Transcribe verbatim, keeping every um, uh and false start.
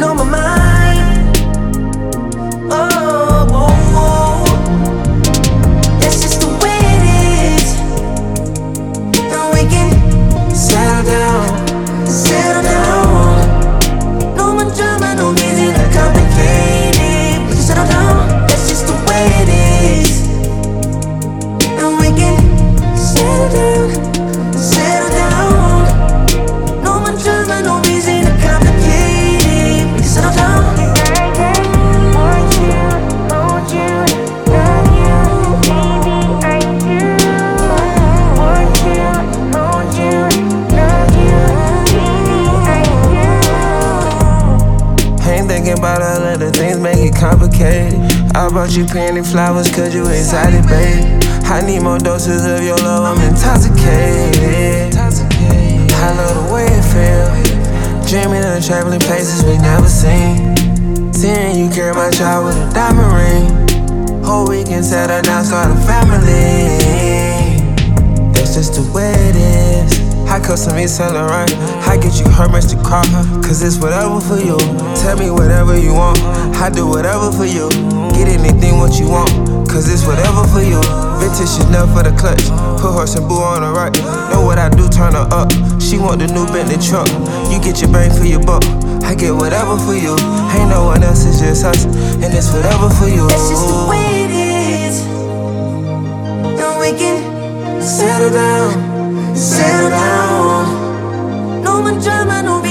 on my mind. Oh, oh, oh. That's just the way it is. And we can settle down, settle down. No more drama, no reason to complicate it. We can settle down, that's just the way it is. And we can settle down, settle down. No more drama, no reason to complicate it. We can settle down. Want you, hold you, love you, baby, I do. Want you, hold you, love you, baby, I do. Ain't thinking about all of the things make it complicated. I bought you penny flowers cause you excited, babe. I need more doses of your love, I'm intoxicated. I love the way it feels. Dreaming of traveling places we never seen. Seeing you carry my child with a diamond ring. Hope we can settle down, start a family. That's just the way it is. I custom me Saint Laurent. I get you Hermes to car, cause it's whatever for you. Tell me whatever you want, I do whatever for you. Get anything what you want, cause it's whatever for you. Vintage Chanel for the clutch, put horse and boo on the right. Know what I do, turn her up. She want the new Bentley truck. You get your bang for your buck, I get whatever for you. Ain't no one else, it's just us, and it's whatever for you. That's just the way it is. And we can settle down, settle down. No more drama, no